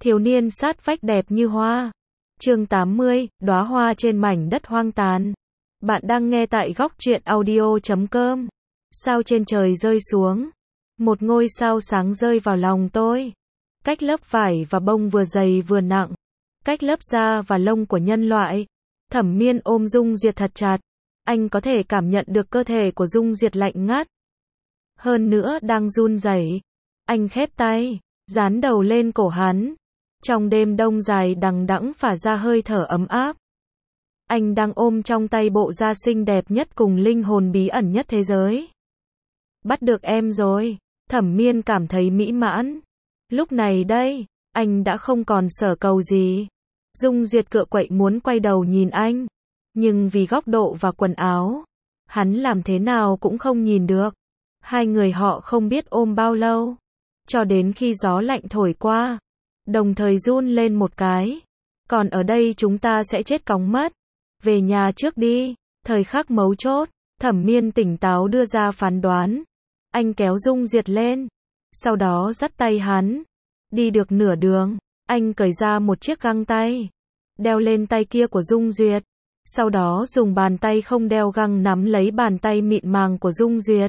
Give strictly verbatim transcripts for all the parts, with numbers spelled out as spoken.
Thiếu niên sát vách đẹp như hoa. Chương tám mươi, đóa hoa trên mảnh đất hoang tàn. Bạn đang nghe tại góc truyện audio chấm com. Sao trên trời rơi xuống. Một ngôi sao sáng rơi vào lòng tôi. Cách lớp vải và bông vừa dày vừa nặng. Cách lớp da và lông của nhân loại. Thẩm Miên ôm Dung Duyệt thật chặt. Anh có thể cảm nhận được cơ thể của Dung Duyệt lạnh ngắt. Hơn nữa đang run rẩy. Anh khép tay, dán đầu lên cổ hắn. Trong đêm đông dài đằng đẵng phả ra hơi thở ấm áp. Anh đang ôm trong tay bộ da xinh đẹp nhất cùng linh hồn bí ẩn nhất thế giới. Bắt được em rồi. Thẩm Miên cảm thấy mỹ mãn. Lúc này đây, anh đã không còn sở cầu gì. Dung Duyệt cựa quậy muốn quay đầu nhìn anh. Nhưng vì góc độ và quần áo, hắn làm thế nào cũng không nhìn được. Hai người họ không biết ôm bao lâu. Cho đến khi gió lạnh thổi qua. Đồng thời run lên một cái. Còn ở đây chúng ta sẽ chết cóng mất. Về nhà trước đi. Thời khắc mấu chốt, Thẩm Miên tỉnh táo đưa ra phán đoán. Anh kéo Dung Duyệt lên. Sau đó dắt tay hắn. Đi được nửa đường, anh cởi ra một chiếc găng tay. Đeo lên tay kia của Dung Duyệt. Sau đó dùng bàn tay không đeo găng nắm lấy bàn tay mịn màng của Dung Duyệt.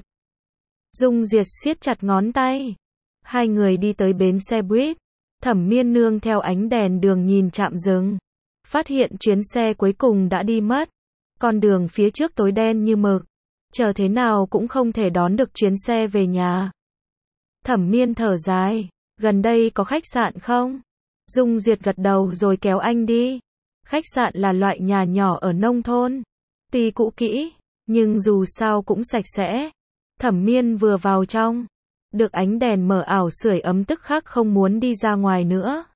Dung Duyệt siết chặt ngón tay. Hai người đi tới bến xe buýt. Thẩm Miên nương theo ánh đèn đường nhìn trạm dừng. Phát hiện chuyến xe cuối cùng đã đi mất. Con đường phía trước tối đen như mực. Chờ thế nào cũng không thể đón được chuyến xe về nhà. Thẩm Miên thở dài. Gần đây có khách sạn không? Dung Duyệt gật đầu rồi kéo anh đi. Khách sạn là loại nhà nhỏ ở nông thôn. Tuy cũ kỹ, nhưng dù sao cũng sạch sẽ. Thẩm Miên vừa vào trong. Được ánh đèn mờ ảo sưởi ấm tức khắc không muốn đi ra ngoài nữa.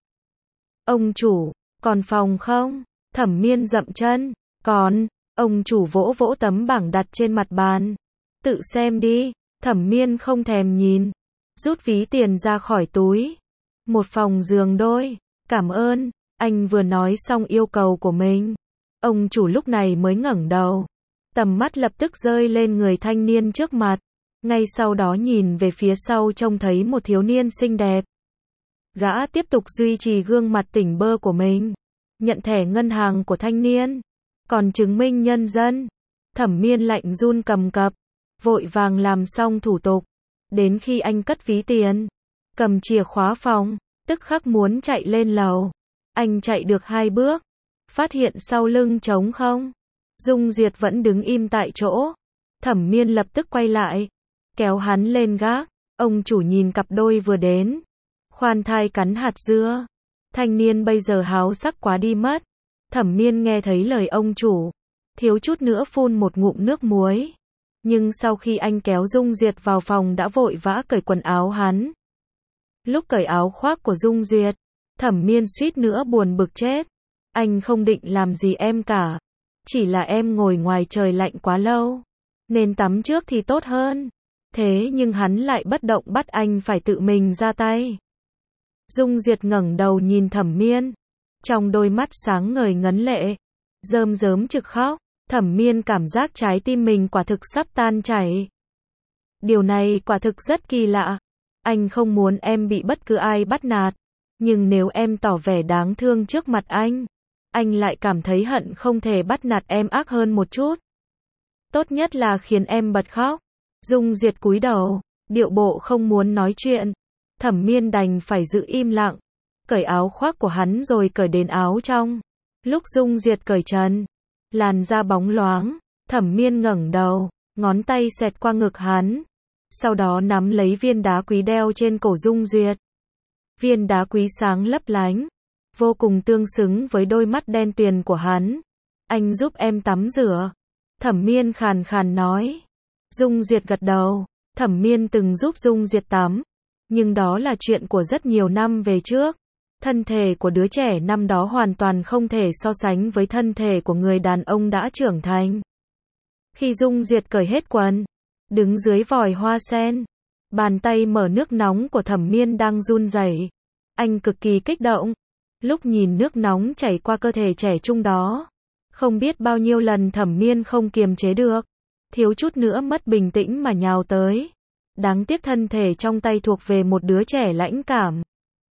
Ông chủ, còn phòng không? Thẩm Miên dậm chân. Còn, ông chủ vỗ vỗ tấm bảng đặt trên mặt bàn. Tự xem đi. Thẩm Miên không thèm nhìn. Rút ví tiền ra khỏi túi. Một phòng giường đôi. Cảm ơn. Anh vừa nói xong yêu cầu của mình. Ông chủ lúc này mới ngẩng đầu. Tầm mắt lập tức rơi lên người thanh niên trước mặt. Ngay sau đó nhìn về phía sau trông thấy một thiếu niên xinh đẹp. Gã tiếp tục duy trì gương mặt tỉnh bơ của mình. Nhận thẻ ngân hàng của thanh niên. Còn chứng minh nhân dân. Thẩm Miên lạnh run cầm cập. Vội vàng làm xong thủ tục. Đến khi anh cất ví tiền. Cầm chìa khóa phòng. Tức khắc muốn chạy lên lầu. Anh chạy được hai bước. Phát hiện sau lưng trống không. Dung Duyệt vẫn đứng im tại chỗ. Thẩm Miên lập tức quay lại. Kéo hắn lên gác. Ông chủ nhìn cặp đôi vừa đến. Khoan thai cắn hạt dưa. Thanh niên bây giờ háo sắc quá đi mất. Thẩm Miên nghe thấy lời ông chủ. Thiếu chút nữa phun một ngụm nước muối. Nhưng sau khi anh kéo Dung Duyệt vào phòng đã vội vã cởi quần áo hắn. Lúc cởi áo khoác của Dung Duyệt, Thẩm Miên suýt nữa buồn bực chết. Anh không định làm gì em cả. Chỉ là em ngồi ngoài trời lạnh quá lâu. Nên tắm trước thì tốt hơn. Thế nhưng hắn lại bất động bắt anh phải tự mình ra tay. Dung Duyệt ngẩng đầu nhìn Thẩm Miên. Trong đôi mắt sáng ngời ngấn lệ. Rơm rớm trực khóc. Thẩm Miên cảm giác trái tim mình quả thực sắp tan chảy. Điều này quả thực rất kỳ lạ. Anh không muốn em bị bất cứ ai bắt nạt. Nhưng nếu em tỏ vẻ đáng thương trước mặt anh, anh lại cảm thấy hận không thể bắt nạt em ác hơn một chút. Tốt nhất là khiến em bật khóc. Dung Duyệt cúi đầu, điệu bộ không muốn nói chuyện. Thẩm Miên đành phải giữ im lặng. Cởi áo khoác của hắn rồi cởi đến áo trong. Lúc Dung Duyệt cởi trần, làn da bóng loáng. Thẩm Miên ngẩng đầu, ngón tay xẹt qua ngực hắn. Sau đó nắm lấy viên đá quý đeo trên cổ Dung Duyệt. Viên đá quý sáng lấp lánh, vô cùng tương xứng với đôi mắt đen tuyền của hắn. Anh giúp em tắm rửa. Thẩm Miên khàn khàn nói. Dung Duyệt gật đầu. Thẩm Miên từng giúp Dung Duyệt tắm. Nhưng đó là chuyện của rất nhiều năm về trước. Thân thể của đứa trẻ năm đó hoàn toàn không thể so sánh với thân thể của người đàn ông đã trưởng thành. Khi Dung Duyệt cởi hết quần, đứng dưới vòi hoa sen, bàn tay mở nước nóng của Thẩm Miên đang run rẩy. Anh cực kỳ kích động. Lúc nhìn nước nóng chảy qua cơ thể trẻ trung đó, không biết bao nhiêu lần Thẩm Miên không kiềm chế được, thiếu chút nữa mất bình tĩnh mà nhào tới. Đáng tiếc thân thể trong tay thuộc về một đứa trẻ lãnh cảm.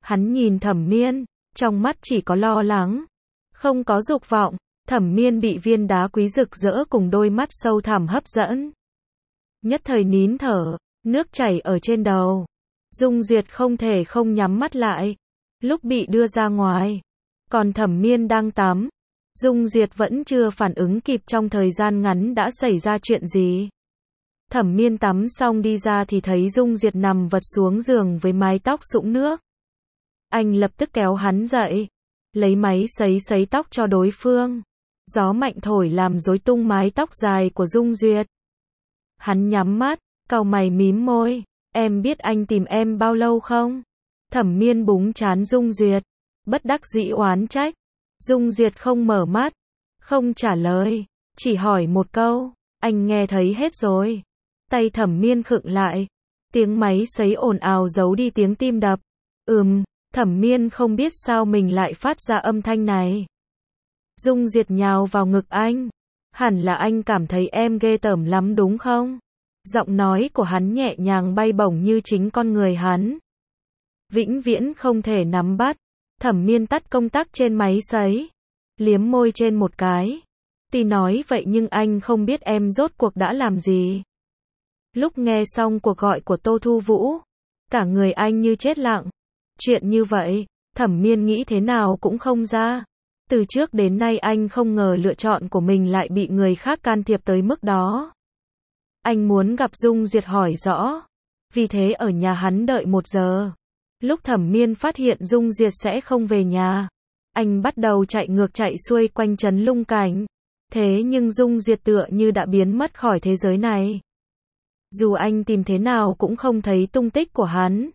Hắn nhìn Thẩm Miên, trong mắt chỉ có lo lắng, không có dục vọng. Thẩm Miên bị viên đá quý rực rỡ cùng đôi mắt sâu thẳm hấp dẫn. Nhất thời nín thở, nước chảy ở trên đầu. Dung Duyệt không thể không nhắm mắt lại. Lúc bị đưa ra ngoài, còn Thẩm Miên đang tắm. Dung Duyệt vẫn chưa phản ứng kịp trong thời gian ngắn đã xảy ra chuyện gì. Thẩm Miên tắm xong đi ra thì thấy Dung Duyệt nằm vật xuống giường với mái tóc sũng nước. Anh lập tức kéo hắn dậy, lấy máy sấy sấy tóc cho đối phương. Gió mạnh thổi làm rối tung mái tóc dài của Dung Duyệt. Hắn nhắm mắt, cau mày mím môi. Em biết anh tìm em bao lâu không? Thẩm Miên búng trán Dung Duyệt, bất đắc dĩ oán trách. Dung Duyệt không mở mắt, không trả lời, chỉ hỏi một câu. Anh nghe thấy hết rồi. Tay Thẩm Miên khựng lại. Tiếng máy sấy ồn ào giấu đi tiếng tim đập. Ừm, Thẩm Miên không biết sao mình lại phát ra âm thanh này. Dung Duyệt nhào vào ngực anh. Hẳn là anh cảm thấy em ghê tởm lắm đúng không? Giọng nói của hắn nhẹ nhàng bay bổng như chính con người hắn. Vĩnh viễn không thể nắm bắt. Thẩm Miên tắt công tắc trên máy sấy, liếm môi trên một cái. Tuy nói vậy nhưng anh không biết em rốt cuộc đã làm gì. Lúc nghe xong cuộc gọi của Tô Thu Vũ, cả người anh như chết lặng. Chuyện như vậy, Thẩm Miên nghĩ thế nào cũng không ra. Từ trước đến nay anh không ngờ lựa chọn của mình lại bị người khác can thiệp tới mức đó. Anh muốn gặp Dung Duyệt hỏi rõ. Vì thế ở nhà hắn đợi một giờ. Lúc Thẩm Miên phát hiện Dung Duyệt sẽ không về nhà, anh bắt đầu chạy ngược chạy xuôi quanh trấn Lung Cảnh. Thế nhưng Dung Duyệt tựa như đã biến mất khỏi thế giới này. Dù anh tìm thế nào cũng không thấy tung tích của hắn.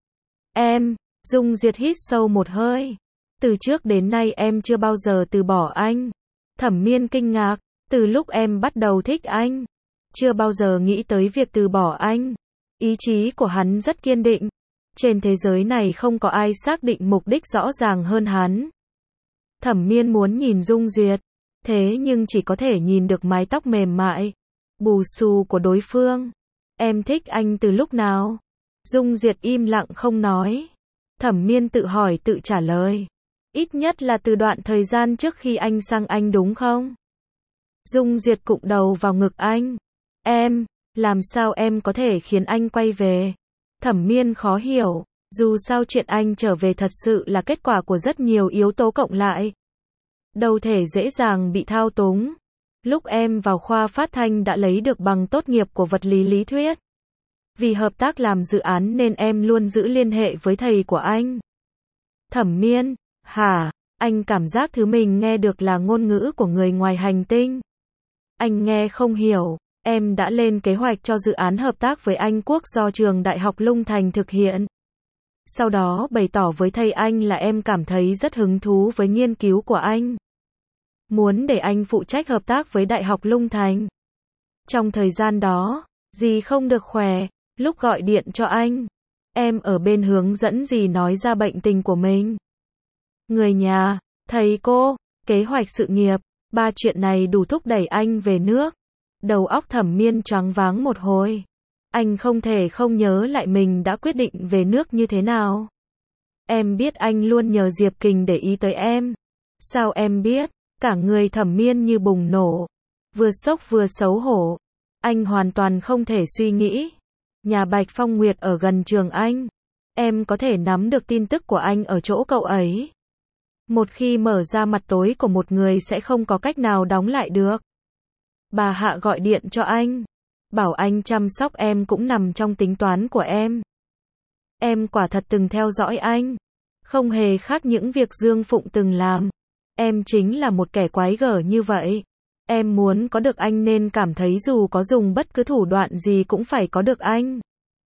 Em, Dung Duyệt hít sâu một hơi. Từ trước đến nay em chưa bao giờ từ bỏ anh. Thẩm Miên kinh ngạc, từ lúc em bắt đầu thích anh, chưa bao giờ nghĩ tới việc từ bỏ anh. Ý chí của hắn rất kiên định. Trên thế giới này không có ai xác định mục đích rõ ràng hơn hắn. Thẩm Miên muốn nhìn Dung Duyệt, thế nhưng chỉ có thể nhìn được mái tóc mềm mại, bù xù của đối phương. Em thích anh từ lúc nào? Dung Duyệt im lặng không nói. Thẩm Miên tự hỏi tự trả lời. Ít nhất là từ đoạn thời gian trước khi anh sang Anh đúng không? Dung Duyệt cụm đầu vào ngực anh. Em, làm sao em có thể khiến anh quay về? Thẩm Miên khó hiểu, dù sao chuyện anh trở về thật sự là kết quả của rất nhiều yếu tố cộng lại. Đâu thể dễ dàng bị thao túng. Lúc em vào khoa phát thanh đã lấy được bằng tốt nghiệp của vật lý lý thuyết. Vì hợp tác làm dự án nên em luôn giữ liên hệ với thầy của anh. Thẩm Miên, hả? Anh cảm giác thứ mình nghe được là ngôn ngữ của người ngoài hành tinh. Anh nghe không hiểu. Em đã lên kế hoạch cho dự án hợp tác với Anh Quốc do trường Đại học Lung Thành thực hiện. Sau đó bày tỏ với thầy anh là em cảm thấy rất hứng thú với nghiên cứu của anh. Muốn để anh phụ trách hợp tác với Đại học Lung Thành. Trong thời gian đó, dì không được khỏe, lúc gọi điện cho anh, em ở bên hướng dẫn dì nói ra bệnh tình của mình. Người nhà, thầy cô, kế hoạch sự nghiệp, ba chuyện này đủ thúc đẩy anh về nước. Đầu óc Thẩm Miên choáng váng một hồi. Anh không thể không nhớ lại mình đã quyết định về nước như thế nào. Em biết anh luôn nhờ Diệp Kình để ý tới em. Sao em biết? Cả người Thẩm Miên như bùng nổ. Vừa sốc vừa xấu hổ. Anh hoàn toàn không thể suy nghĩ. Nhà Bạch Phong Nguyệt ở gần trường anh. Em có thể nắm được tin tức của anh ở chỗ cậu ấy. Một khi mở ra mặt tối của một người sẽ không có cách nào đóng lại được. Bà Hạ gọi điện cho anh, bảo anh chăm sóc em cũng nằm trong tính toán của em. Em quả thật từng theo dõi anh, không hề khác những việc Dương Phụng từng làm. Em chính là một kẻ quái gở như vậy. Em muốn có được anh nên cảm thấy dù có dùng bất cứ thủ đoạn gì cũng phải có được anh.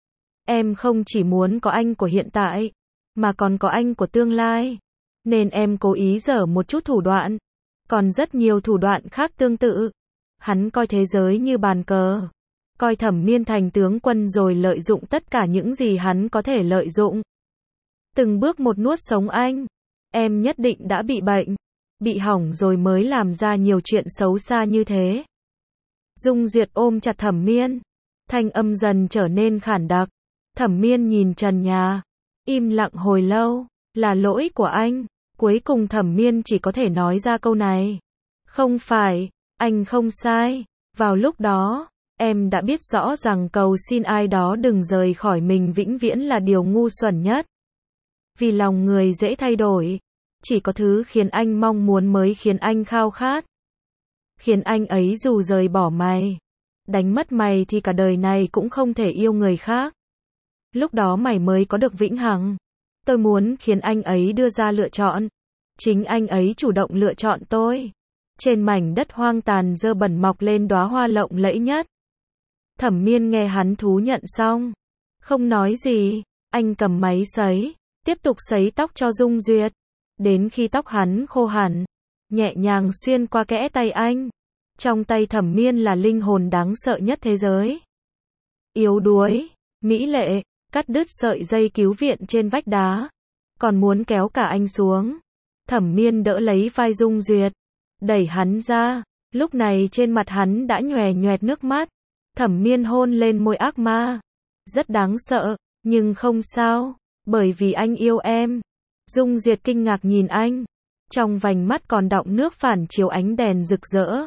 Em không chỉ muốn có anh của hiện tại, mà còn có anh của tương lai. Nên em cố ý dở một chút thủ đoạn. Còn rất nhiều thủ đoạn khác tương tự. Hắn coi thế giới như bàn cờ. Coi Thẩm Miên thành tướng quân rồi lợi dụng tất cả những gì hắn có thể lợi dụng. Từng bước một nuốt sống anh. Em nhất định đã bị bệnh. Bị hỏng rồi mới làm ra nhiều chuyện xấu xa như thế. Dung Duyệt ôm chặt Thẩm Miên. Thanh âm dần trở nên khản đặc. Thẩm Miên nhìn trần nhà. Im lặng hồi lâu. Là lỗi của anh. Cuối cùng Thẩm Miên chỉ có thể nói ra câu này. Không phải, anh không sai. Vào lúc đó, em đã biết rõ rằng cầu xin ai đó đừng rời khỏi mình vĩnh viễn là điều ngu xuẩn nhất. Vì lòng người dễ thay đổi. Chỉ có thứ khiến anh mong muốn mới khiến anh khao khát. Khiến anh ấy dù rời bỏ mày, đánh mất mày thì cả đời này cũng không thể yêu người khác. Lúc đó mày mới có được vĩnh hằng. Tôi muốn khiến anh ấy đưa ra lựa chọn. Chính anh ấy chủ động lựa chọn tôi. Trên mảnh đất hoang tàn dơ bẩn mọc lên đóa hoa lộng lẫy nhất. Thẩm Miên nghe hắn thú nhận xong, không nói gì, anh cầm máy sấy, tiếp tục sấy tóc cho Dung Duyệt. Đến khi tóc hắn khô hẳn, nhẹ nhàng xuyên qua kẽ tay anh. Trong tay Thẩm Miên là linh hồn đáng sợ nhất thế giới. Yếu đuối, mỹ lệ, cắt đứt sợi dây cứu viện trên vách đá. Còn muốn kéo cả anh xuống. Thẩm Miên đỡ lấy vai Dung Duyệt, đẩy hắn ra. Lúc này trên mặt hắn đã nhòe nhoẹt nước mắt. Thẩm Miên hôn lên môi ác ma. Rất đáng sợ, nhưng không sao, bởi vì anh yêu em. Dung Duyệt kinh ngạc nhìn anh. Trong vành mắt còn đọng nước phản chiếu ánh đèn rực rỡ.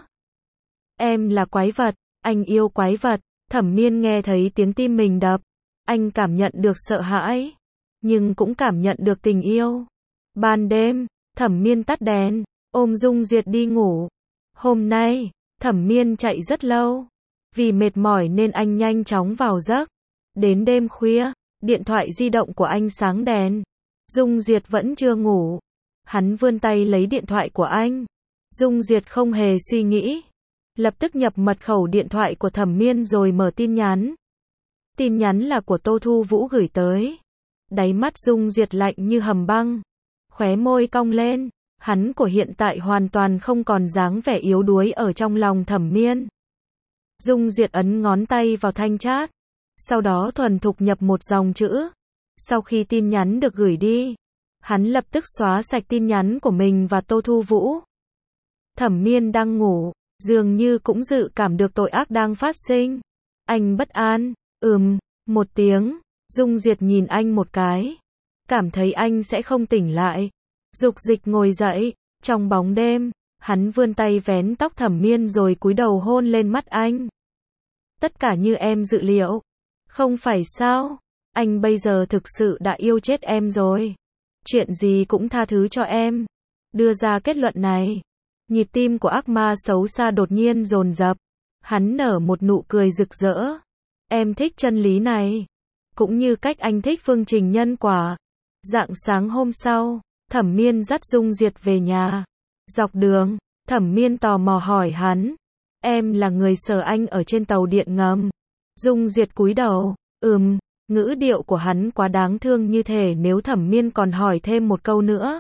Em là quái vật, anh yêu quái vật. Thẩm Miên nghe thấy tiếng tim mình đập. Anh cảm nhận được sợ hãi, nhưng cũng cảm nhận được tình yêu. Ban đêm, Thẩm Miên tắt đèn, ôm Dung Duyệt đi ngủ. Hôm nay, Thẩm Miên chạy rất lâu. Vì mệt mỏi nên anh nhanh chóng vào giấc. Đến đêm khuya, điện thoại di động của anh sáng đèn. Dung Duyệt vẫn chưa ngủ. Hắn vươn tay lấy điện thoại của anh. Dung Duyệt không hề suy nghĩ. Lập tức nhập mật khẩu điện thoại của Thẩm Miên rồi mở tin nhắn. Tin nhắn là của Tô Thu Vũ gửi tới. Đáy mắt Dung Duyệt lạnh như hầm băng. Khóe môi cong lên. Hắn của hiện tại hoàn toàn không còn dáng vẻ yếu đuối ở trong lòng Thẩm Miên. Dung Duyệt ấn ngón tay vào thanh chat. Sau đó thuần thục nhập một dòng chữ. Sau khi tin nhắn được gửi đi, hắn lập tức xóa sạch tin nhắn của mình và Tô Thu Vũ. Thẩm Miên đang ngủ, dường như cũng dự cảm được tội ác đang phát sinh. Anh bất an, ừm, một tiếng. Dung Duyệt nhìn anh một cái. Cảm thấy anh sẽ không tỉnh lại. Dục dịch ngồi dậy. Trong bóng đêm, hắn vươn tay vén tóc Thẩm Miên rồi cúi đầu hôn lên mắt anh. Tất cả như em dự liệu. Không phải sao? Anh bây giờ thực sự đã yêu chết em rồi. Chuyện gì cũng tha thứ cho em. Đưa ra kết luận này. Nhịp tim của ác ma xấu xa đột nhiên dồn dập. Hắn nở một nụ cười rực rỡ. Em thích chân lý này. Cũng như cách anh thích phương trình nhân quả. Rạng sáng hôm sau, Thẩm Miên dắt Dung Duyệt về nhà. Dọc đường, Thẩm Miên tò mò hỏi hắn. Em là người sờ anh ở trên tàu điện ngầm. Dung Duyệt cúi đầu. Ừm, ngữ điệu của hắn quá đáng thương như thể nếu Thẩm Miên còn hỏi thêm một câu nữa,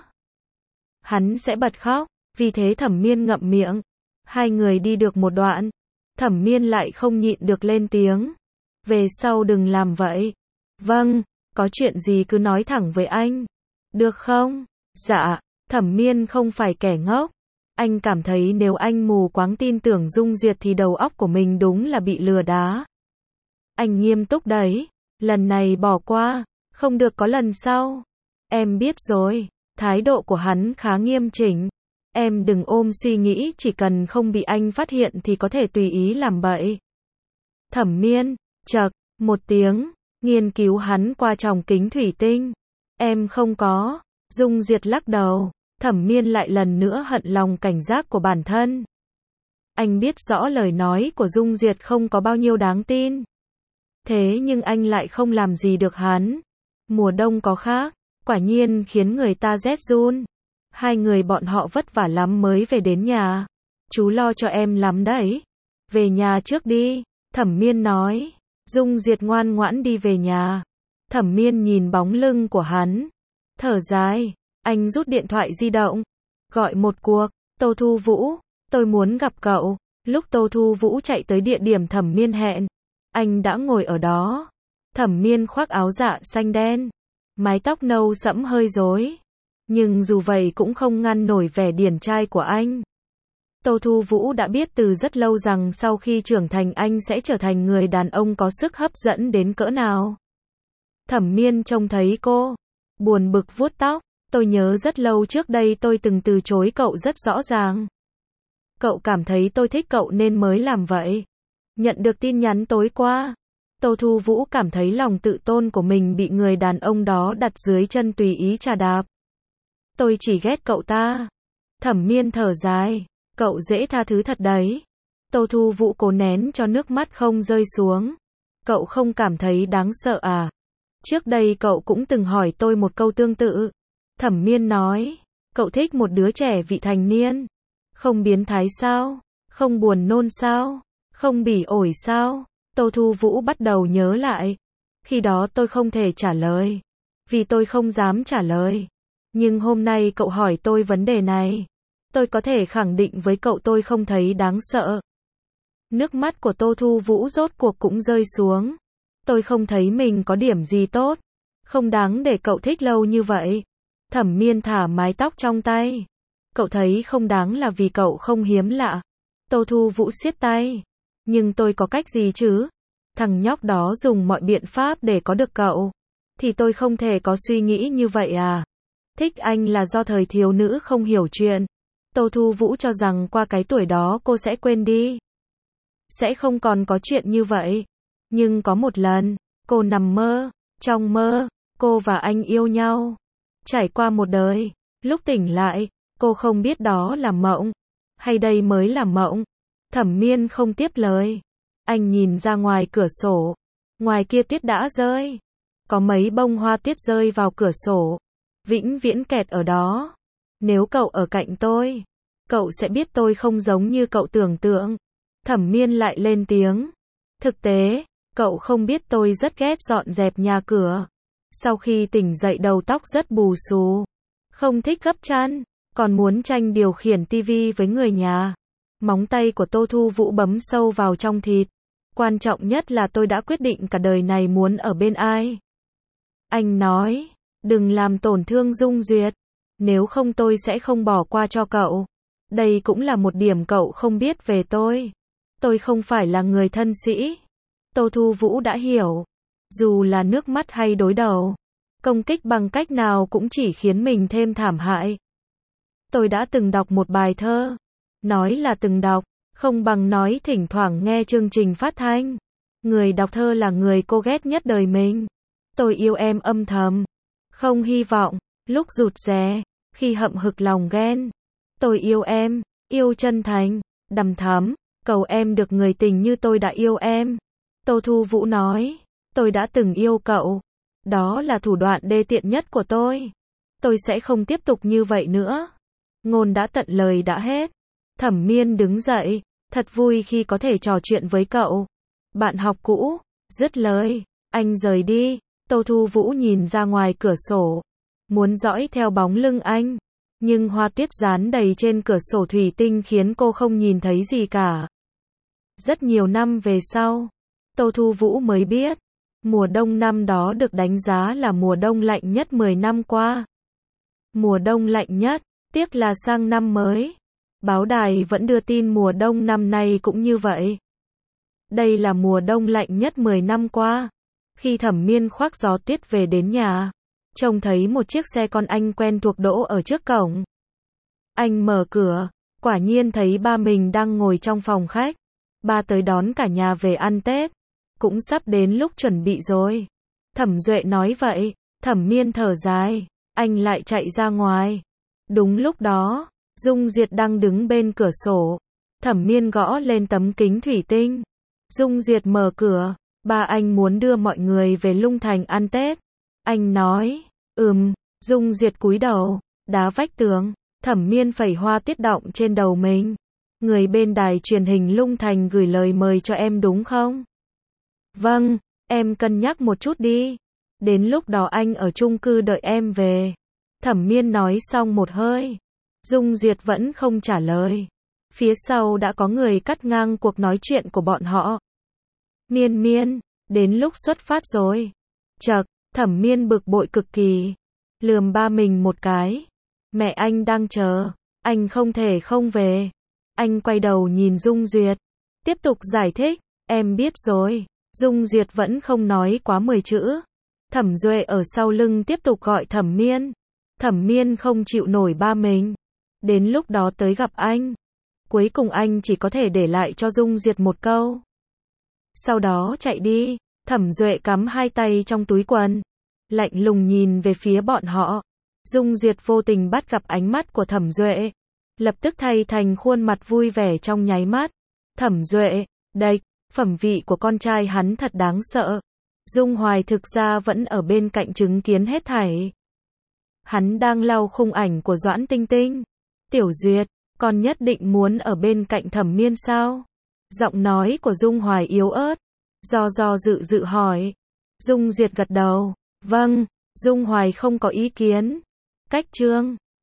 hắn sẽ bật khóc. Vì thế Thẩm Miên ngậm miệng. Hai người đi được một đoạn. Thẩm Miên lại không nhịn được lên tiếng. Về sau đừng làm vậy. Vâng, có chuyện gì cứ nói thẳng với anh. Được không? Dạ, Thẩm Miên không phải kẻ ngốc. Anh cảm thấy nếu anh mù quáng tin tưởng Dung Duyệt thì đầu óc của mình đúng là bị lừa đá. Anh nghiêm túc đấy. Lần này bỏ qua, không được có lần sau. Em biết rồi. Thái độ của hắn khá nghiêm chỉnh. Em đừng ôm suy nghĩ chỉ cần không bị anh phát hiện thì có thể tùy ý làm bậy. Thẩm Miên, chậc, một tiếng, nghiên cứu hắn qua tròng kính thủy tinh. Em không có. Dung Duyệt lắc đầu. Thẩm Miên lại lần nữa hận lòng cảnh giác của bản thân. Anh biết rõ lời nói của Dung Duyệt không có bao nhiêu đáng tin. Thế nhưng anh lại không làm gì được hắn. Mùa đông có khác, quả nhiên khiến người ta rét run. Hai người bọn họ vất vả lắm mới về đến nhà. Chú lo cho em lắm đấy. Về nhà trước đi, Thẩm Miên nói. Dung Duyệt ngoan ngoãn đi về nhà. Thẩm Miên nhìn bóng lưng của hắn. Thở dài, anh rút điện thoại di động. Gọi một cuộc, Tô Thu Vũ, tôi muốn gặp cậu. Lúc Tô Thu Vũ chạy tới địa điểm Thẩm Miên hẹn, anh đã ngồi ở đó. Thẩm Miên khoác áo dạ xanh đen. Mái tóc nâu sẫm hơi rối. Nhưng dù vậy cũng không ngăn nổi vẻ điển trai của anh. Tô Thu Vũ đã biết từ rất lâu rằng sau khi trưởng thành anh sẽ trở thành người đàn ông có sức hấp dẫn đến cỡ nào. Thẩm Miên trông thấy cô, buồn bực vuốt tóc. Tôi nhớ rất lâu trước đây tôi từng từ chối cậu rất rõ ràng. Cậu cảm thấy tôi thích cậu nên mới làm vậy. Nhận được tin nhắn tối qua, Tô Thu Vũ cảm thấy lòng tự tôn của mình bị người đàn ông đó đặt dưới chân tùy ý chà đạp. Tôi chỉ ghét cậu ta. Thẩm Miên thở dài. Cậu dễ tha thứ thật đấy. Tô Thu Vũ cố nén cho nước mắt không rơi xuống. Cậu không cảm thấy đáng sợ à? Trước đây cậu cũng từng hỏi tôi một câu tương tự. Thẩm Miên nói, cậu thích một đứa trẻ vị thành niên. Không biến thái sao? Không buồn nôn sao? Không bỉ ổi sao? Tô Thu Vũ bắt đầu nhớ lại. Khi đó tôi không thể trả lời. Vì tôi không dám trả lời. Nhưng hôm nay cậu hỏi tôi vấn đề này. Tôi có thể khẳng định với cậu tôi không thấy đáng sợ. Nước mắt của Tô Thu Vũ rốt cuộc cũng rơi xuống. Tôi không thấy mình có điểm gì tốt. Không đáng để cậu thích lâu như vậy. Thẩm Miên thả mái tóc trong tay. Cậu thấy không đáng là vì cậu không hiếm lạ. Tô Thu Vũ siết tay. Nhưng tôi có cách gì chứ? Thằng nhóc đó dùng mọi biện pháp để có được cậu. Thì tôi không thể có suy nghĩ như vậy à? Thích anh là do thời thiếu nữ không hiểu chuyện. Tô Thu Vũ cho rằng qua cái tuổi đó cô sẽ quên đi. Sẽ không còn có chuyện như vậy. Nhưng có một lần, cô nằm mơ. Trong mơ, cô và anh yêu nhau. Trải qua một đời, lúc tỉnh lại, cô không biết đó là mộng. Hay đây mới là mộng. Thẩm Miên không tiếp lời. Anh nhìn ra ngoài cửa sổ. Ngoài kia tuyết đã rơi. Có mấy bông hoa tuyết rơi vào cửa sổ. Vĩnh viễn kẹt ở đó. Nếu cậu ở cạnh tôi, cậu sẽ biết tôi không giống như cậu tưởng tượng. Thẩm Miên lại lên tiếng. Thực tế, cậu không biết tôi rất ghét dọn dẹp nhà cửa. Sau khi tỉnh dậy đầu tóc rất bù xù. Không thích gấp chăn. Còn muốn tranh điều khiển tivi với người nhà. Móng tay của Tô Thu Vũ bấm sâu vào trong thịt. Quan trọng nhất là tôi đã quyết định cả đời này muốn ở bên ai. Anh nói, đừng làm tổn thương Dung Duyệt. Nếu không tôi sẽ không bỏ qua cho cậu. Đây cũng là một điểm cậu không biết về tôi. Tôi không phải là người thân sĩ. Tô Thu Vũ đã hiểu. Dù là nước mắt hay đối đầu, công kích bằng cách nào cũng chỉ khiến mình thêm thảm hại. Tôi đã từng đọc một bài thơ. Nói là từng đọc, không bằng nói thỉnh thoảng nghe chương trình phát thanh. Người đọc thơ là người cô ghét nhất đời mình. Tôi yêu em âm thầm. Không hy vọng, lúc rụt rè, khi hậm hực lòng ghen. Tôi yêu em, yêu chân thành, đằm thắm, cầu em được người tình như tôi đã yêu em. Tô Thu Vũ nói, tôi đã từng yêu cậu. Đó là thủ đoạn đê tiện nhất của tôi. Tôi sẽ không tiếp tục như vậy nữa. Ngôn đã tận lời đã hết. Thẩm Miên đứng dậy, thật vui khi có thể trò chuyện với cậu. Bạn học cũ, dứt lời, anh rời đi. Tô Thu Vũ nhìn ra ngoài cửa sổ, muốn dõi theo bóng lưng anh. Nhưng hoa tuyết dán đầy trên cửa sổ thủy tinh khiến cô không nhìn thấy gì cả. Rất nhiều năm về sau, Tô Thu Vũ mới biết, mùa đông năm đó được đánh giá là mùa đông lạnh nhất mười năm qua. Mùa đông lạnh nhất, tiếc là sang năm mới. Báo đài vẫn đưa tin mùa đông năm nay cũng như vậy. Đây là mùa đông lạnh nhất mười năm qua. Khi Thẩm Miên khoác gió tuyết về đến nhà, trông thấy một chiếc xe con anh quen thuộc đỗ ở trước cổng. Anh mở cửa, quả nhiên thấy ba mình đang ngồi trong phòng khách. Ba tới đón cả nhà về ăn Tết. Cũng sắp đến lúc chuẩn bị rồi. Thẩm Duệ nói vậy. Thẩm Miên thở dài. Anh lại chạy ra ngoài. Đúng lúc đó, Dung Duyệt đang đứng bên cửa sổ. Thẩm Miên gõ lên tấm kính thủy tinh. Dung Duyệt mở cửa. Ba anh muốn đưa mọi người về Lung Thành ăn Tết. Anh nói, ừm. Dung Duyệt cúi đầu, đá vách tường. Thẩm Miên phẩy hoa tuyết động trên đầu mình. Người bên đài truyền hình Lung Thành gửi lời mời cho em đúng không? Vâng, em cân nhắc một chút đi. Đến lúc đó anh ở chung cư đợi em về. Thẩm Miên nói xong một hơi. Dung Duyệt vẫn không trả lời. Phía sau đã có người cắt ngang cuộc nói chuyện của bọn họ. Miên Miên, đến lúc xuất phát rồi. Chậc, Thẩm Miên bực bội cực kỳ. Lườm ba mình một cái. Mẹ anh đang chờ. Anh không thể không về. Anh quay đầu nhìn Dung Duyệt. Tiếp tục giải thích. Em biết rồi. Dung Duyệt vẫn không nói quá mười chữ. Thẩm Duệ ở sau lưng tiếp tục gọi Thẩm Miên. Thẩm Miên không chịu nổi ba mình. Đến lúc đó tới gặp anh. Cuối cùng anh chỉ có thể để lại cho Dung Duyệt một câu. Sau đó chạy đi. Thẩm Duệ cắm hai tay trong túi quần. Lạnh lùng nhìn về phía bọn họ. Dung Duyệt vô tình bắt gặp ánh mắt của Thẩm Duệ. Lập tức thay thành khuôn mặt vui vẻ trong nháy mắt. Thẩm Duệ, đây, phẩm vị của con trai hắn thật đáng sợ. Dung Hoài thực ra vẫn ở bên cạnh chứng kiến hết thảy. Hắn đang lau khung ảnh của Doãn Tinh Tinh. Tiểu Duyệt, con nhất định muốn ở bên cạnh Thẩm Miên sao? Giọng nói của Dung Hoài yếu ớt. Do do dự dự hỏi. Dung Duyệt gật đầu. Vâng, Dung Hoài không có ý kiến. Cách chương